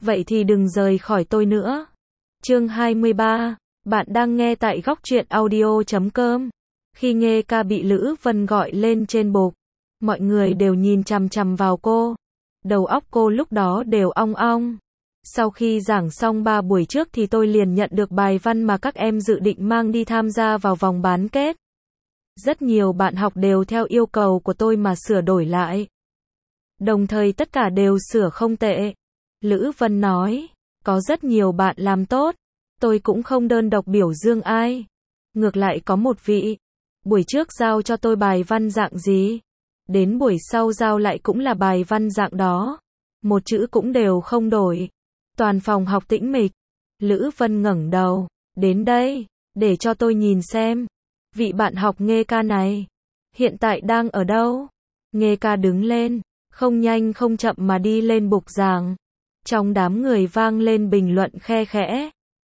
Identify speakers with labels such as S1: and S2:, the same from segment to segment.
S1: Vậy thì đừng rời khỏi tôi nữa. Chương 23. Bạn đang nghe tại góc truyện audio.com. Khi Nghê Ca bị Lữ Vân gọi lên trên bục, mọi người đều nhìn chằm chằm vào cô. Đầu óc cô lúc đó đều ong ong. Sau khi giảng xong 3 buổi trước thì tôi liền nhận được bài văn mà các em dự định mang đi tham gia vào vòng bán kết. Rất nhiều bạn học đều theo yêu cầu của tôi mà sửa đổi lại. Đồng thời tất cả đều sửa không tệ. Lữ Vân nói, có rất nhiều bạn làm tốt. Tôi cũng không đơn độc biểu dương ai. Ngược lại có một vị. Buổi trước giao cho tôi bài văn dạng gì? Đến buổi sau giao lại cũng là bài văn dạng đó. Một chữ cũng đều không đổi. Toàn phòng học tĩnh mịch. Lữ Vân ngẩng đầu. Đến đây, để cho tôi nhìn xem. Vị bạn học Nghê Ca này, hiện tại đang ở đâu? Nghê Ca đứng lên, không nhanh không chậm mà đi lên bục giảng. Trong đám người vang lên bình luận khe khẽ.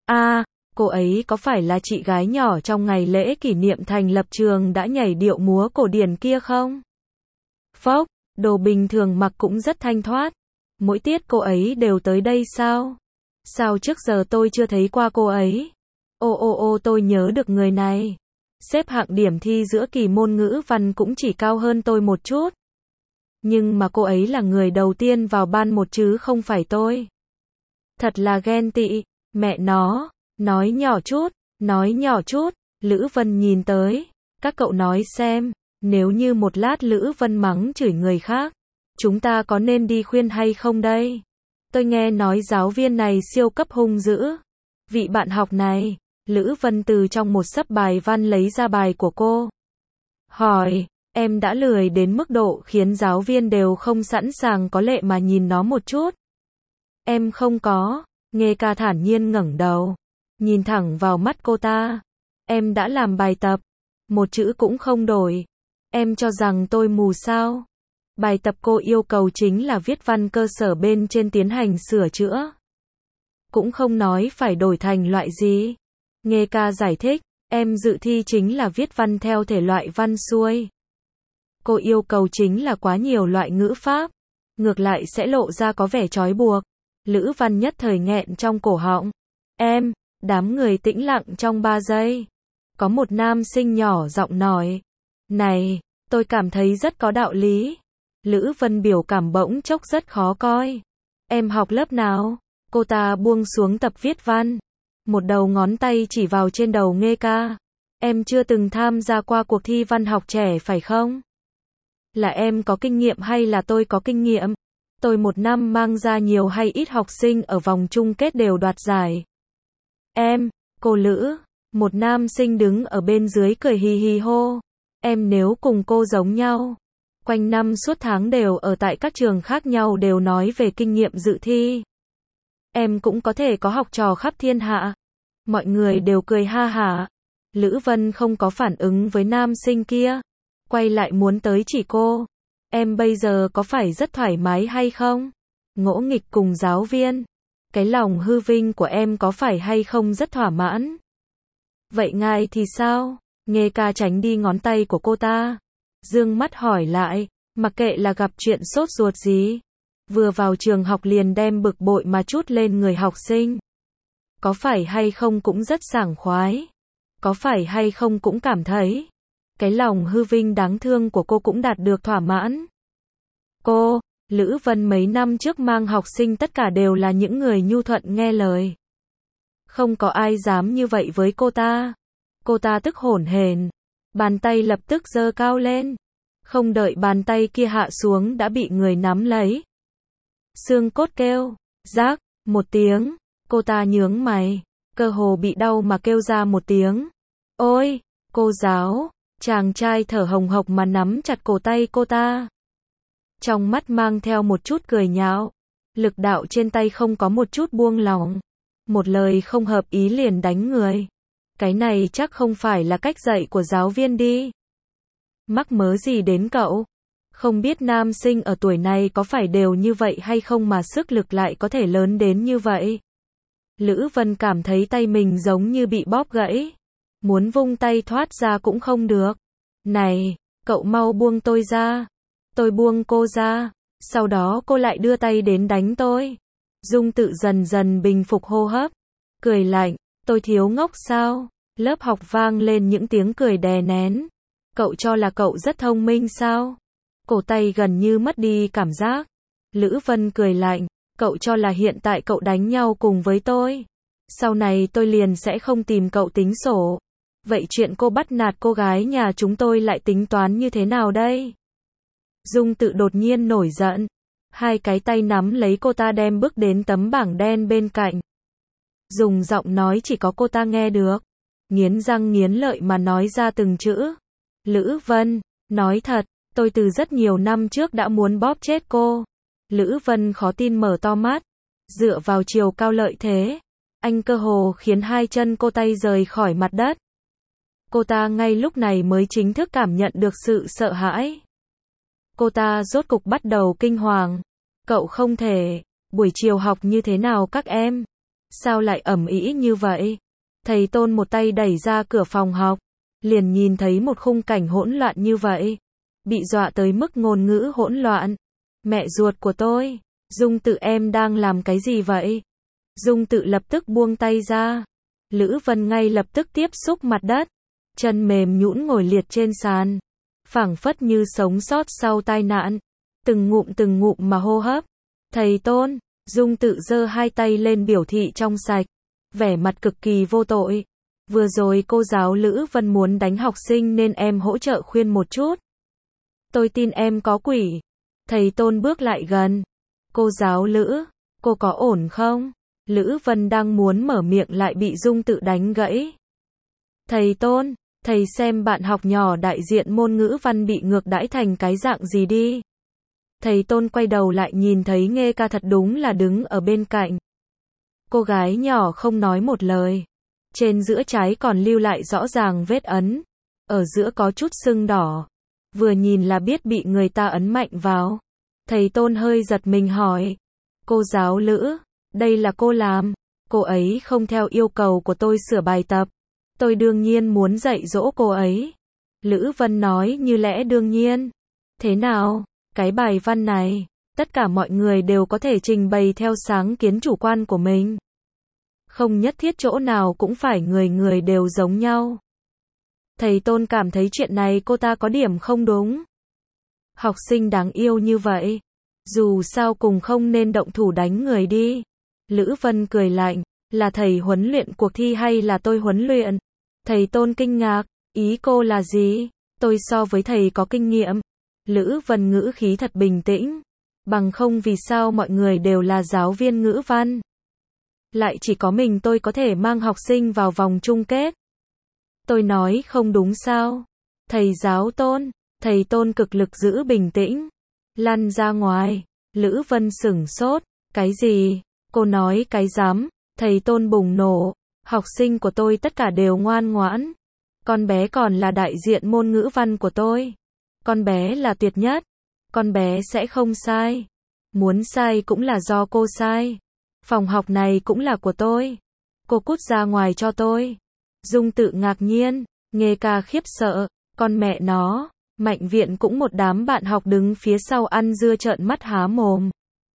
S1: Cô ấy có phải là chị gái nhỏ trong ngày lễ kỷ niệm thành lập trường đã nhảy điệu múa cổ điển kia không? Phốc, đồ bình thường mặc cũng rất thanh thoát. Mỗi tiết cô ấy đều tới đây sao? Sao trước giờ tôi chưa thấy qua cô ấy? Tôi nhớ được người này. Xếp hạng điểm thi giữa kỳ môn ngữ văn cũng chỉ cao hơn tôi một chút. Nhưng mà cô ấy là người đầu tiên vào ban một chứ không phải tôi. Thật là ghen tị, mẹ nó, nói nhỏ chút, Lữ Vân nhìn tới. Các cậu nói xem, nếu như một lát Lữ Vân mắng chửi người khác, chúng ta có nên đi khuyên hay không đây? Tôi nghe nói giáo viên này siêu cấp hung dữ. Vị bạn học này, Lữ Vân từ trong một xấp bài văn lấy ra bài của cô. Hỏi, em đã lười đến mức độ khiến giáo viên đều không sẵn sàng có lệ mà nhìn nó một chút. Em không có. Nghê Ca thản nhiên ngẩng đầu, nhìn thẳng vào mắt cô ta. Em đã làm bài tập, một chữ cũng không đổi. Em cho rằng tôi mù sao? Bài tập cô yêu cầu chính là viết văn cơ sở bên trên tiến hành sửa chữa. Cũng không nói phải đổi thành loại gì. Nghê Ca giải thích, em dự thi chính là viết văn theo thể loại văn xuôi. Cô yêu cầu chính là quá nhiều loại ngữ pháp, ngược lại sẽ lộ ra có vẻ trói buộc. Lữ Văn nhất thời nghẹn trong cổ họng. Em, đám người tĩnh lặng trong 3 giây. Có một nam sinh nhỏ giọng nói. Này, tôi cảm thấy rất có đạo lý. Lữ Vân biểu cảm bỗng chốc rất khó coi. Em học lớp nào? Cô ta buông xuống tập viết văn. Một đầu ngón tay chỉ vào trên đầu Nghê Ca. Em chưa từng tham gia qua cuộc thi văn học trẻ phải không? Là em có kinh nghiệm hay là tôi có kinh nghiệm? Tôi một năm mang ra nhiều hay ít học sinh ở vòng chung kết đều đoạt giải? Em, cô Lữ, một nam sinh đứng ở bên dưới cười hì hì hô. Em nếu cùng cô giống nhau, quanh năm suốt tháng đều ở tại các trường khác nhau đều nói về kinh nghiệm dự thi. Em cũng có thể có học trò khắp thiên hạ. Mọi người đều cười ha hả. Lữ Vân không có phản ứng với nam sinh kia. Quay lại muốn tới chỉ cô. Em bây giờ có phải rất thoải mái hay không? Ngỗ nghịch cùng giáo viên. Cái lòng hư vinh của em có phải hay không rất thỏa mãn? Vậy ngài thì sao? Nghê Ca tránh đi ngón tay của cô ta. Dương mắt hỏi lại, mặc kệ là gặp chuyện sốt ruột gì. Vừa vào trường học liền đem bực bội mà trút lên người học sinh. Có phải hay không cũng rất sảng khoái. Có phải hay không cũng cảm thấy cái lòng hư vinh đáng thương của cô cũng đạt được thỏa mãn. Cô, Lữ Vân mấy năm trước mang học sinh tất cả đều là những người nhu thuận nghe lời. Không có ai dám như vậy với cô ta. Cô ta tức hổn hển, bàn tay lập tức giơ cao lên. Không đợi bàn tay kia hạ xuống đã bị người nắm lấy. Xương cốt kêu, rác, một tiếng. Cô ta nhướng mày, cơ hồ bị đau mà kêu ra một tiếng. Ôi, cô giáo. Chàng trai thở hồng hộc mà nắm chặt cổ tay cô ta. Trong mắt mang theo một chút cười nhạo. Lực đạo trên tay không có một chút buông lỏng. Một lời không hợp ý liền đánh người. Cái này chắc không phải là cách dạy của giáo viên đi. Mắc mớ gì đến cậu? Không biết nam sinh ở tuổi này có phải đều như vậy hay không mà sức lực lại có thể lớn đến như vậy? Lữ Vân cảm thấy tay mình giống như bị bóp gãy. Muốn vung tay thoát ra cũng không được. Này, cậu mau buông tôi ra. Tôi buông cô ra. Sau đó cô lại đưa tay đến đánh tôi. Dung Tự dần dần bình phục hô hấp, cười lạnh, tôi thiếu ngốc sao? Lớp học vang lên những tiếng cười đè nén. Cậu cho là cậu rất thông minh sao? Cổ tay gần như mất đi cảm giác. Lữ Vân cười lạnh, cậu cho là hiện tại cậu đánh nhau cùng với tôi, sau này tôi liền sẽ không tìm cậu tính sổ. Vậy chuyện cô bắt nạt cô gái nhà chúng tôi lại tính toán như thế nào đây? Dung Tự đột nhiên nổi giận, hai cái tay nắm lấy cô ta đem bước đến tấm bảng đen bên cạnh. Dùng giọng nói chỉ có cô ta nghe được, nghiến răng nghiến lợi mà nói ra từng chữ. Lữ Vân, nói thật, tôi từ rất nhiều năm trước đã muốn bóp chết cô. Lữ Vân khó tin mở to mắt, dựa vào chiều cao lợi thế, anh cơ hồ khiến hai chân cô tay rời khỏi mặt đất. Cô ta ngay lúc này mới chính thức cảm nhận được sự sợ hãi. Cô ta rốt cục bắt đầu kinh hoàng. Cậu không thể, buổi chiều học như thế nào các em? Sao lại ầm ĩ như vậy? Thầy Tôn một tay đẩy ra cửa phòng học, liền nhìn thấy một khung cảnh hỗn loạn như vậy. Bị dọa tới mức ngôn ngữ hỗn loạn. Mẹ ruột của tôi, Dung Tự em đang làm cái gì vậy? Dung Tự lập tức buông tay ra. Lữ Vân ngay lập tức tiếp xúc mặt đất, chân mềm nhũn ngồi liệt trên sàn, phảng phất như sống sót sau tai nạn, từng ngụm mà hô hấp. Thầy Tôn, Dung Tự giơ hai tay lên biểu thị trong sạch, vẻ mặt cực kỳ vô tội. Vừa rồi cô giáo Lữ Vân muốn đánh học sinh nên em hỗ trợ khuyên một chút. Tôi tin em có quỷ. Thầy Tôn bước lại gần. Cô giáo Lữ, cô có ổn không? Lữ Vân đang muốn mở miệng lại bị Dung Tự đánh gãy. Thầy Tôn, thầy xem bạn học nhỏ đại diện môn ngữ văn bị ngược đãi thành cái dạng gì đi. Thầy Tôn quay đầu lại nhìn thấy Nghê Ca thật đúng là đứng ở bên cạnh. Cô gái nhỏ không nói một lời. Trên giữa trái còn lưu lại rõ ràng vết ấn. Ở giữa có chút sưng đỏ. Vừa nhìn là biết bị người ta ấn mạnh vào. Thầy Tôn hơi giật mình hỏi. Cô giáo Lữ, đây là cô làm. Cô ấy không theo yêu cầu của tôi sửa bài tập. Tôi đương nhiên muốn dạy dỗ cô ấy. Lữ Vân nói như lẽ đương nhiên. Thế nào, cái bài văn này, tất cả mọi người đều có thể trình bày theo sáng kiến chủ quan của mình. Không nhất thiết chỗ nào cũng phải người người đều giống nhau. Thầy Tôn cảm thấy chuyện này cô ta có điểm không đúng. Học sinh đáng yêu như vậy, dù sao cùng không nên động thủ đánh người đi. Lữ Vân cười lạnh, là thầy huấn luyện cuộc thi hay là tôi huấn luyện? Thầy Tôn kinh ngạc, ý cô là gì? Tôi so với thầy có kinh nghiệm. Lữ Vân ngữ khí thật bình tĩnh. Bằng không vì sao mọi người đều là giáo viên ngữ văn. Lại chỉ có mình tôi có thể mang học sinh vào vòng chung kết. Tôi nói không đúng sao? Thầy giáo Tôn, thầy Tôn cực lực giữ bình tĩnh. Lăn ra ngoài. Lữ Vân sửng sốt, cái gì? Cô nói cái dám? Thầy Tôn bùng nổ, học sinh của tôi tất cả đều ngoan ngoãn. Con bé còn là đại diện môn ngữ văn của tôi. Con bé là tuyệt nhất. Con bé sẽ không sai. Muốn sai cũng là do cô sai. Phòng học này cũng là của tôi. Cô cút ra ngoài cho tôi. Dung Tự ngạc nhiên, Nghê Ca khiếp sợ, con mẹ nó, Mạnh Viện cũng một đám bạn học đứng phía sau ăn dưa trợn mắt há mồm.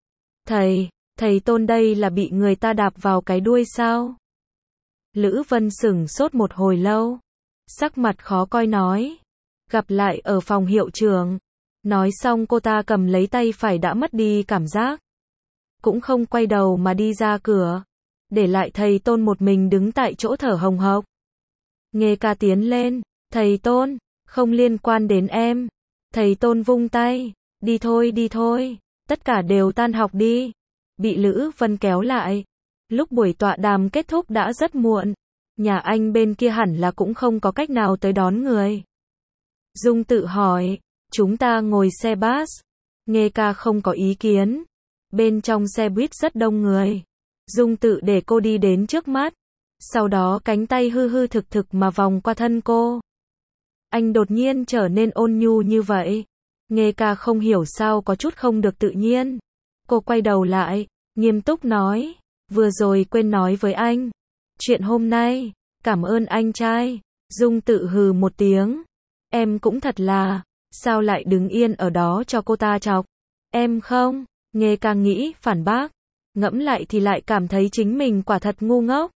S1: Thầy Tôn đây là bị người ta đạp vào cái đuôi sao? Lữ Vân sửng sốt một hồi lâu, sắc mặt khó coi nói, gặp lại ở phòng hiệu trưởng. Nói xong cô ta cầm lấy tay phải đã mất đi cảm giác, cũng không quay đầu mà đi ra cửa, để lại thầy Tôn một mình đứng tại chỗ thở hồng hộc. Nghê Ca tiến lên, thầy Tôn, không liên quan đến em. Thầy Tôn vung tay, đi thôi, tất cả đều tan học đi. Bị Lữ Vân kéo lại. Lúc buổi tọa đàm kết thúc đã rất muộn. Nhà anh bên kia hẳn là cũng không có cách nào tới đón người. Dung Tự hỏi, chúng ta ngồi xe bus. Nghê Ca không có ý kiến. Bên trong xe buýt rất đông người. Dung Tự để cô đi đến trước mắt. Sau đó cánh tay hư thực mà vòng qua thân cô. Anh đột nhiên trở nên ôn nhu như vậy. Nghê Ca không hiểu sao có chút không được tự nhiên. Cô quay đầu lại, nghiêm túc nói, vừa rồi quên nói với anh. Chuyện hôm nay, cảm ơn anh trai. Dung Tự hừ một tiếng. Em cũng thật là, sao lại đứng yên ở đó cho cô ta chọc. Em không, Nghê Ca nghĩ phản bác. ngẫm lại thì lại cảm thấy chính mình quả thật ngu ngốc.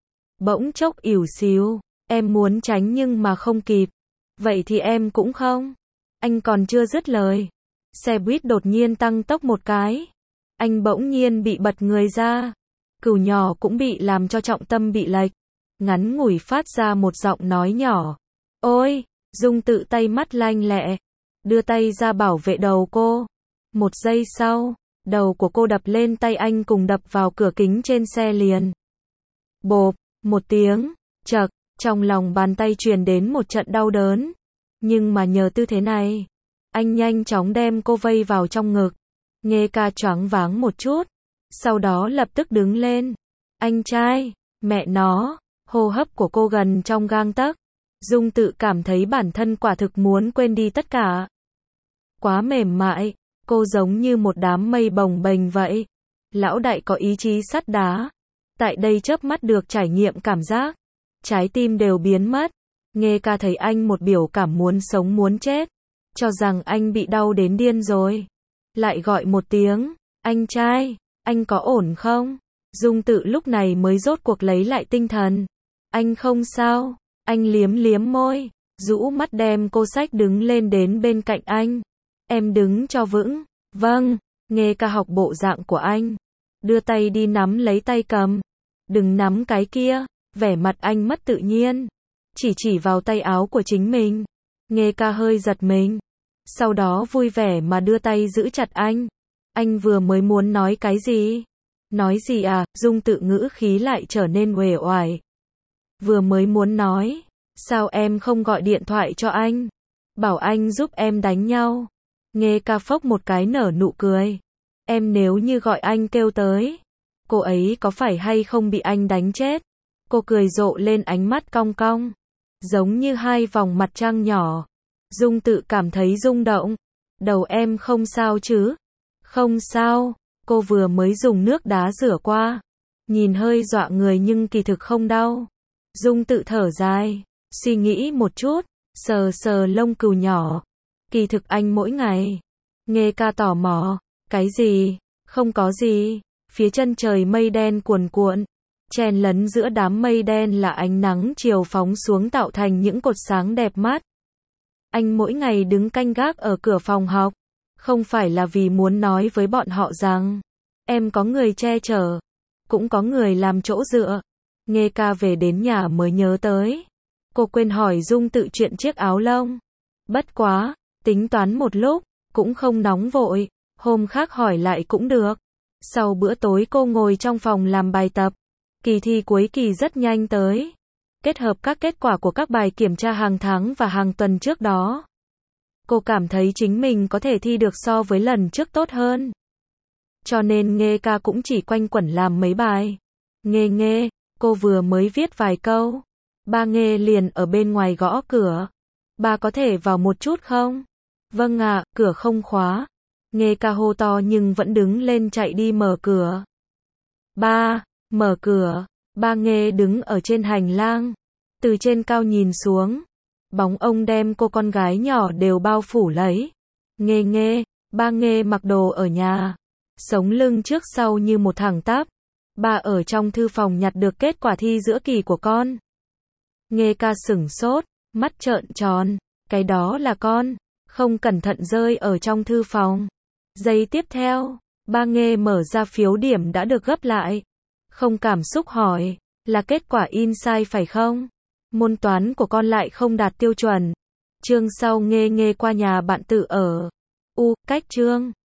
S1: Bỗng chốc ỉu xìu, em muốn tránh nhưng mà không kịp. Vậy thì em cũng không. Anh còn chưa dứt lời. Xe buýt đột nhiên tăng tốc một cái. Anh bỗng nhiên bị bật người ra. Cừu nhỏ cũng bị làm cho trọng tâm bị lệch. Ngắn ngủi phát ra một giọng nói nhỏ. Ôi, Dung tự tay mắt lanh lẹ. Đưa tay ra bảo vệ đầu cô. Một giây sau, đầu của cô đập lên tay anh cùng đập vào cửa kính trên xe liền. Bộp, một tiếng, chậc, trong lòng bàn tay truyền đến một trận đau đớn. Nhưng mà nhờ tư thế này, anh nhanh chóng đem cô vây vào trong ngực. Nghe ca choáng váng một chút, sau đó lập tức đứng lên. Anh trai, mẹ nó, hô hấp của cô gần trong gang tấc. Dung tự cảm thấy bản thân quả thực muốn quên đi tất cả. Quá mềm mại, cô giống như một đám mây bồng bềnh vậy. Lão đại có ý chí sắt đá. Tại đây chớp mắt được trải nghiệm cảm giác. Trái tim đều biến mất. Nghe ca thấy anh một biểu cảm muốn sống muốn chết. Cho rằng anh bị đau đến điên rồi. Lại gọi một tiếng. Anh trai, anh có ổn không? Dung tự lúc này mới rốt cuộc lấy lại tinh thần. Anh không sao. Anh liếm liếm môi. Rũ mắt đem cô xách đứng lên đến bên cạnh anh. Em đứng cho vững. Vâng. Nghe ca học bộ dạng của anh. Đưa tay đi nắm lấy tay cầm. Đừng nắm cái kia. Vẻ mặt anh mất tự nhiên. Chỉ vào tay áo của chính mình. Nghe ca hơi giật mình. Sau đó vui vẻ mà đưa tay giữ chặt anh. Anh vừa mới muốn nói cái gì? Nói gì à? Dung tự ngữ khí lại trở nên uể oải. Vừa mới muốn nói. Sao em không gọi điện thoại cho anh? Bảo anh giúp em đánh nhau. Nghe ca phốc một cái nở nụ cười. Em nếu như gọi anh kêu tới. Cô ấy có phải hay không bị anh đánh chết? Cô cười rộ lên ánh mắt cong cong. Giống như hai vòng mặt trăng nhỏ. Dung tự cảm thấy rung động. Đầu em không sao chứ? Không sao. Cô vừa mới dùng nước đá rửa qua. Nhìn hơi dọa người nhưng kỳ thực không đau. Dung tự thở dài. Suy nghĩ một chút. Sờ sờ lông cừu nhỏ. Kỳ thực anh mỗi ngày. Nghe ca tò mò. Cái gì? Không có gì. Phía chân trời mây đen cuồn cuộn. Chen lấn giữa đám mây đen là ánh nắng chiều phóng xuống tạo thành những cột sáng đẹp mắt. Anh mỗi ngày đứng canh gác ở cửa phòng học. Không phải là vì muốn nói với bọn họ rằng em có người che chở. Cũng có người làm chỗ dựa. Nghe ca về đến nhà mới nhớ tới. Cô quên hỏi Dung tự chuyện chiếc áo lông. Bất quá, tính toán một lúc, cũng không nóng vội. Hôm khác hỏi lại cũng được. Sau bữa tối cô ngồi trong phòng làm bài tập. Kỳ thi cuối kỳ rất nhanh tới. Kết hợp các kết quả của các bài kiểm tra hàng tháng và hàng tuần trước đó. Cô cảm thấy chính mình có thể thi được so với lần trước tốt hơn. Cho nên Nghe ca cũng chỉ quanh quẩn làm mấy bài. Nghe, cô vừa mới viết vài câu. Ba Nghe liền ở bên ngoài gõ cửa. Ba có thể vào một chút không? Vâng ạ, cửa không khóa. Nghe ca hô to nhưng vẫn đứng lên chạy đi mở cửa. Ba, mở cửa. Ba Nghe đứng ở trên hành lang. Từ trên cao nhìn xuống. Bóng ông đem cô con gái nhỏ đều bao phủ lấy. Nghe, ba Nghe mặc đồ ở nhà. Sống lưng trước sau như một thẳng tắp. Ba ở trong thư phòng nhặt được kết quả thi giữa kỳ của con. Nghe ca sửng sốt, mắt trợn tròn. Cái đó là con. Không cẩn thận rơi ở trong thư phòng. Giây tiếp theo, ba Nghe mở ra phiếu điểm đã được gấp lại. Không cảm xúc hỏi, là kết quả in sai phải không? Môn toán của con lại không đạt tiêu chuẩn. Chương sau Nghe qua nhà bạn tự ở. Cách chương.